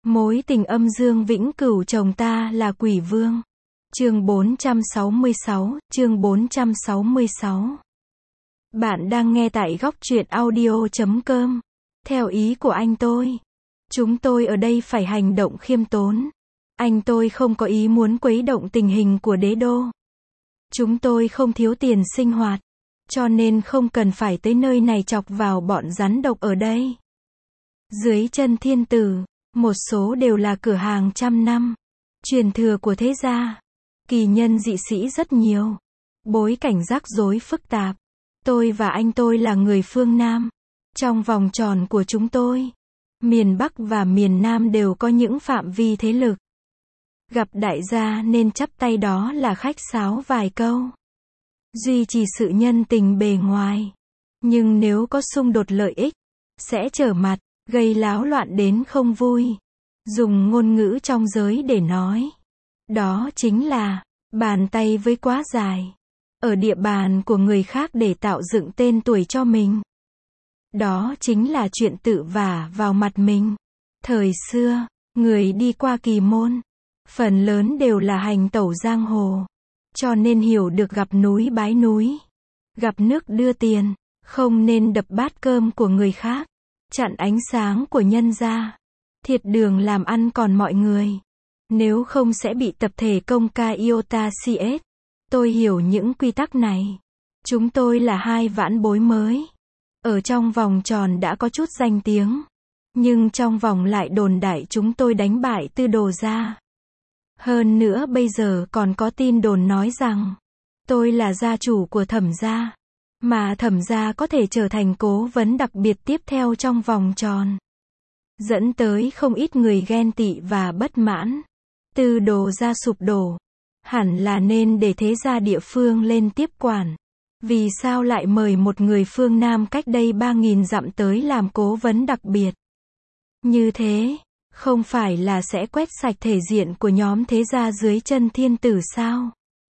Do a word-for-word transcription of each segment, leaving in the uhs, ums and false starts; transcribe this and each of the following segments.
Mối tình âm dương vĩnh cửu chồng ta là quỷ vương. Chương bốn trăm sáu mươi sáu, chương bốn trăm sáu mươi sáu. Bạn đang nghe tại góc truyện audio chấm com. Theo ý của anh tôi, chúng tôi ở đây phải hành động khiêm tốn. Anh tôi không có ý muốn quấy động tình hình của đế đô. Chúng tôi không thiếu tiền sinh hoạt, cho nên không cần phải tới nơi này chọc vào bọn rắn độc ở đây. Dưới chân thiên tử, một số đều là cửa hàng trăm năm, truyền thừa của thế gia. Kỳ nhân dị sĩ rất nhiều, bối cảnh rắc rối phức tạp. Tôi và anh tôi là người phương Nam. Trong vòng tròn của chúng tôi, miền Bắc và miền Nam đều có những phạm vi thế lực. Gặp đại gia nên chắp tay đó là khách sáo vài câu, duy trì sự nhân tình bề ngoài. Nhưng nếu có xung đột lợi ích, sẽ trở mặt, gây láo loạn đến không vui. Dùng ngôn ngữ trong giới để nói, đó chính là bàn tay với quá dài, ở địa bàn của người khác để tạo dựng tên tuổi cho mình. Đó chính là chuyện tự vả vào mặt mình. Thời xưa, người đi qua kỳ môn, phần lớn đều là hành tẩu giang hồ, cho nên hiểu được gặp núi bái núi, gặp nước đưa tiền, không nên đập bát cơm của người khác, chặn ánh sáng của nhân gia, thiệt đường làm ăn còn mọi người. Nếu không sẽ bị tập thể công ca iota cs. Tôi hiểu những quy tắc này. Chúng tôi là hai vãn bối mới. Ở trong vòng tròn đã có chút danh tiếng. Nhưng trong vòng lại đồn đại chúng tôi đánh bại Tư Đồ gia. Hơn nữa bây giờ còn có tin đồn nói rằng tôi là gia chủ của Thẩm gia. Mà Thẩm gia có thể trở thành cố vấn đặc biệt tiếp theo trong vòng tròn. Dẫn tới không ít người ghen tị và bất mãn. Tư Đồ gia sụp đổ, hẳn là nên để thế gia địa phương lên tiếp quản. Vì sao lại mời một người phương Nam cách đây ba nghìn dặm tới làm cố vấn đặc biệt? Như thế, không phải là sẽ quét sạch thể diện của nhóm thế gia dưới chân thiên tử sao?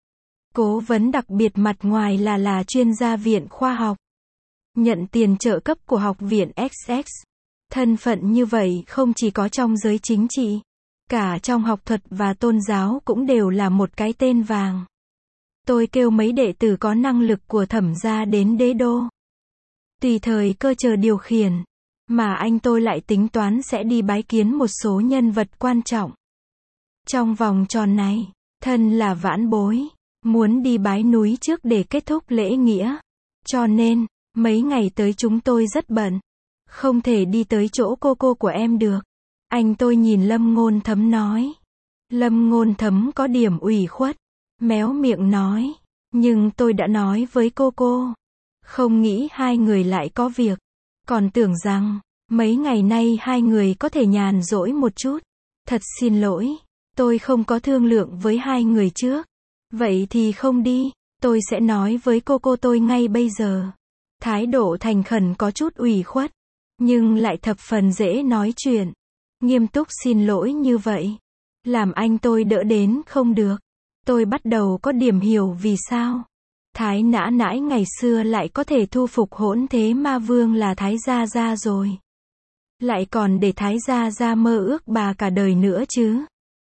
Cố vấn đặc biệt mặt ngoài là là chuyên gia viện khoa học, nhận tiền trợ cấp của học viện ích ích. Thân phận như vậy không chỉ có trong giới chính trị, cả trong học thuật và tôn giáo cũng đều là một cái tên vàng. Tôi kêu mấy đệ tử có năng lực của Thẩm gia đến đế đô. Tùy thời cơ chờ điều khiển. Mà anh tôi lại tính toán sẽ đi bái kiến một số nhân vật quan trọng. Trong vòng tròn này, thân là vãn bối, muốn đi bái núi trước để kết thúc lễ nghĩa. Cho nên, mấy ngày tới chúng tôi rất bận. Không thể đi tới chỗ cô cô của em được. Anh tôi nhìn Lâm Ngôn Thấm nói. Lâm Ngôn Thấm có điểm ủy khuất, méo miệng nói, nhưng tôi đã nói với cô cô. Không nghĩ hai người lại có việc. Còn tưởng rằng, mấy ngày nay hai người có thể nhàn rỗi một chút. Thật xin lỗi, tôi không có thương lượng với hai người trước. Vậy thì không đi, tôi sẽ nói với cô cô tôi ngay bây giờ. Thái độ thành khẩn có chút ủy khuất, nhưng lại thập phần dễ nói chuyện. Nghiêm túc xin lỗi như vậy, làm anh tôi đỡ đến không được. Tôi bắt đầu có điểm hiểu vì sao Thái nã nãi ngày xưa lại có thể thu phục Hỗn Thế Ma Vương là Thái Gia Gia rồi. Lại còn để Thái Gia Gia mơ ước bà cả đời nữa chứ.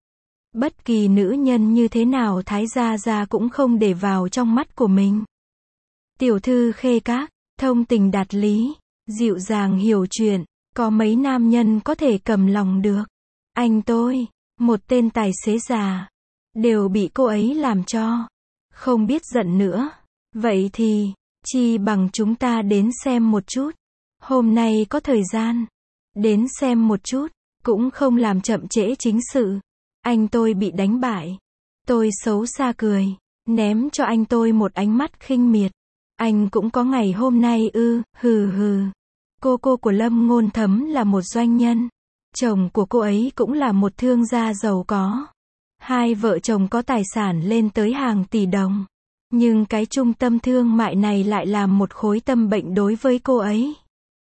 Bất kỳ nữ nhân như thế nào Thái Gia Gia cũng không để vào trong mắt của mình. Tiểu thư Khê Các, thông tình đạt lý, dịu dàng hiểu chuyện, có mấy nam nhân có thể cầm lòng được. Anh tôi, một tên tài xế già, đều bị cô ấy làm cho không biết giận nữa. Vậy thì, chi bằng chúng ta đến xem một chút. Hôm nay có thời gian, đến xem một chút, cũng không làm chậm trễ chính sự. Anh tôi bị đánh bại. Tôi xấu xa cười, ném cho anh tôi một ánh mắt khinh miệt. Anh cũng có ngày hôm nay ư, hừ hừ. Cô cô của Lâm Ngôn Thấm là một doanh nhân. Chồng của cô ấy cũng là một thương gia giàu có. Hai vợ chồng có tài sản lên tới hàng tỷ đồng. Nhưng cái trung tâm thương mại này lại làm một khối tâm bệnh đối với cô ấy.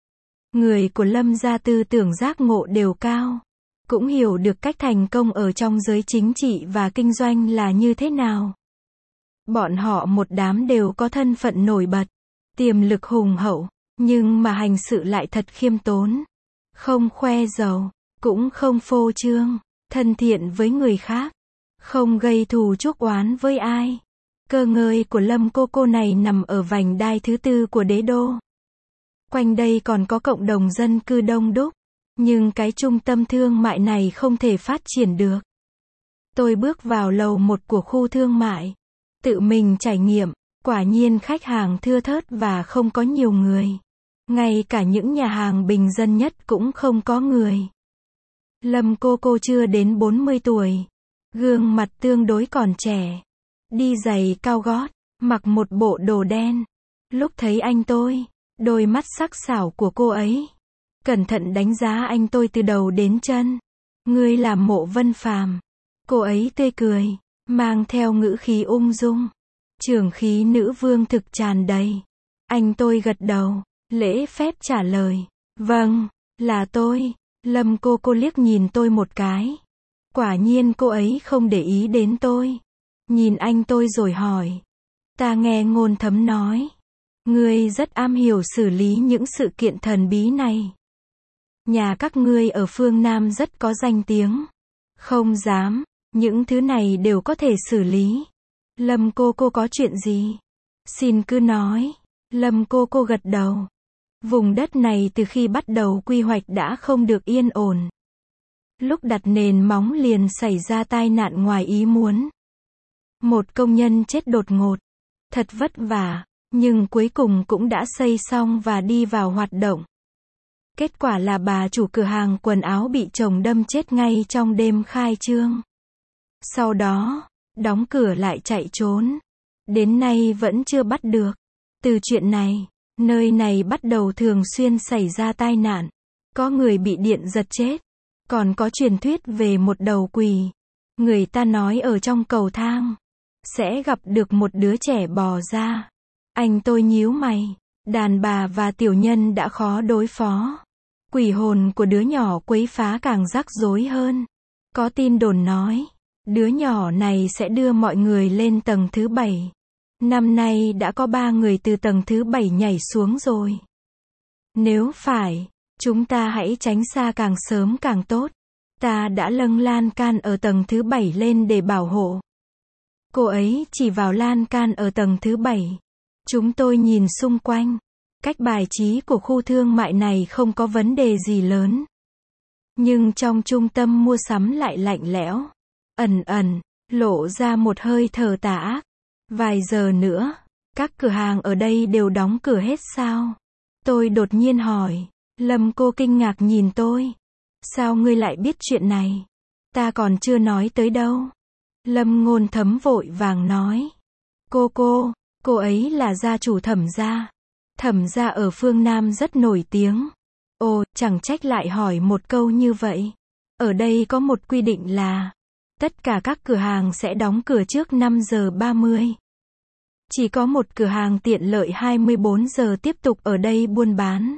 Người của Lâm gia tư tưởng giác ngộ đều cao. Cũng hiểu được cách thành công ở trong giới chính trị và kinh doanh là như thế nào. Bọn họ một đám đều có thân phận nổi bật, tiềm lực hùng hậu, nhưng mà hành sự lại thật khiêm tốn. Không khoe giàu, cũng không phô trương, thân thiện với người khác, không gây thù chuốc oán với ai. Cơ ngơi của Lâm cô cô này nằm ở vành đai thứ tư của đế đô. Quanh đây còn có cộng đồng dân cư đông đúc, nhưng cái trung tâm thương mại này không thể phát triển được. Tôi bước vào lầu một của khu thương mại, tự mình trải nghiệm, quả nhiên khách hàng thưa thớt và không có nhiều người. Ngay cả những nhà hàng bình dân nhất cũng không có người. Lâm cô cô chưa đến bốn mươi tuổi, gương mặt tương đối còn trẻ, đi giày cao gót, mặc một bộ đồ đen. Lúc thấy anh tôi, đôi mắt sắc sảo của cô ấy cẩn thận đánh giá anh tôi từ đầu đến chân. Ngươi là Mộ Vân Phàm. Cô ấy tươi cười, mang theo ngữ khí ung dung, trưởng khí nữ vương thực tràn đầy. Anh tôi gật đầu, lễ phép trả lời, vâng, là tôi. Lâm cô cô liếc nhìn tôi một cái. Quả nhiên cô ấy không để ý đến tôi. Nhìn anh tôi rồi hỏi, ta nghe Ngôn Thấm nói, ngươi rất am hiểu xử lý những sự kiện thần bí này. Nhà các ngươi ở phương Nam rất có danh tiếng. Không dám, những thứ này đều có thể xử lý. Lâm cô cô có chuyện gì? Xin cứ nói. Lâm cô cô gật đầu. Vùng đất này từ khi bắt đầu quy hoạch đã không được yên ổn. Lúc đặt nền móng liền xảy ra tai nạn ngoài ý muốn. Một công nhân chết đột ngột. Thật vất vả, nhưng cuối cùng cũng đã xây xong và đi vào hoạt động. Kết quả là bà chủ cửa hàng quần áo bị chồng đâm chết ngay trong đêm khai trương. Sau đó, đóng cửa lại chạy trốn. Đến nay vẫn chưa bắt được. Từ chuyện này, nơi này bắt đầu thường xuyên xảy ra tai nạn. Có người bị điện giật chết. Còn có truyền thuyết về một đầu quỷ. Người ta nói ở trong cầu thang sẽ gặp được một đứa trẻ bò ra. Anh tôi nhíu mày. Đàn bà và tiểu nhân đã khó đối phó. Quỷ hồn của đứa nhỏ quấy phá càng rắc rối hơn. Có tin đồn nói, đứa nhỏ này sẽ đưa mọi người lên tầng thứ bảy. Năm nay đã có ba người từ tầng thứ bảy nhảy xuống rồi. Nếu phải, chúng ta hãy tránh xa càng sớm càng tốt. Ta đã nâng lan can ở tầng thứ bảy lên để bảo hộ. Cô ấy chỉ vào lan can ở tầng thứ bảy. Chúng tôi nhìn xung quanh. Cách bài trí của khu thương mại này không có vấn đề gì lớn. Nhưng trong trung tâm mua sắm lại lạnh lẽo, ẩn ẩn, lộ ra một hơi thở tà ác. Vài giờ nữa, các cửa hàng ở đây đều đóng cửa hết sao? Tôi đột nhiên hỏi. Lâm cô kinh ngạc nhìn tôi. Sao ngươi lại biết chuyện này? Ta còn chưa nói tới đâu. Lâm Ngôn Thấm vội vàng nói. Cô cô, cô ấy là gia chủ Thẩm gia. Thẩm gia ở phương Nam rất nổi tiếng. Ồ, chẳng trách lại hỏi một câu như vậy. Ở đây có một quy định là tất cả các cửa hàng sẽ đóng cửa trước năm giờ ba mươi. Chỉ có một cửa hàng tiện lợi hai mươi bốn giờ tiếp tục ở đây buôn bán.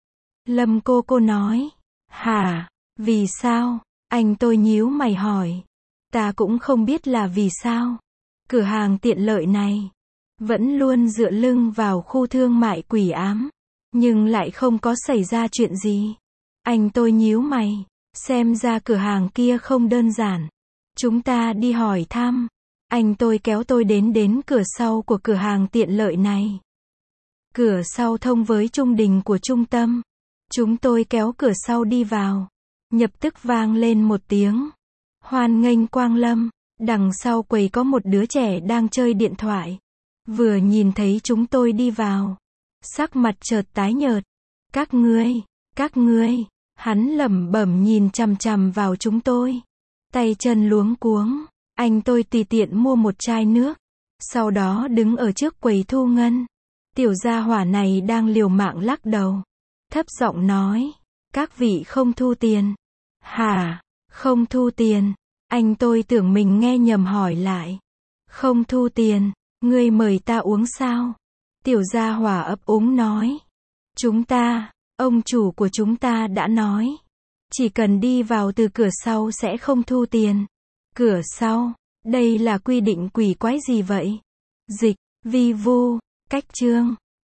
Lâm cô cô nói. Hả? Vì sao? Anh tôi nhíu mày hỏi. Ta cũng không biết là vì sao. Cửa hàng tiện lợi này vẫn luôn dựa lưng vào khu thương mại quỷ ám, nhưng lại không có xảy ra chuyện gì. Anh tôi nhíu mày, xem ra cửa hàng kia không đơn giản. Chúng ta đi hỏi thăm. Anh tôi kéo tôi đến đến cửa sau của cửa hàng tiện lợi này. Cửa sau thông với trung đình của trung tâm. Chúng tôi kéo cửa sau đi vào. Nhập tức vang lên một tiếng. Hoan nghênh quang lâm. Đằng sau quầy có một đứa trẻ đang chơi điện thoại. Vừa nhìn thấy chúng tôi đi vào, sắc mặt chợt tái nhợt. Các ngươi, các ngươi, hắn lẩm bẩm nhìn chằm chằm vào chúng tôi. Tay chân luống cuống, anh tôi tùy tiện mua một chai nước. Sau đó đứng ở trước quầy thu ngân. Tiểu gia hỏa này đang liều mạng lắc đầu. Thấp giọng nói, các vị không thu tiền. Hả, không thu tiền? Anh tôi tưởng mình nghe nhầm hỏi lại. Không thu tiền, ngươi mời ta uống sao? Tiểu gia hỏa ấp úng nói. Chúng ta, ông chủ của chúng ta đã nói. Chỉ cần đi vào từ cửa sau sẽ không thu tiền. Cửa sau? Đây là quy định quỷ quái gì vậy? Dịch, vi vu, cách chương.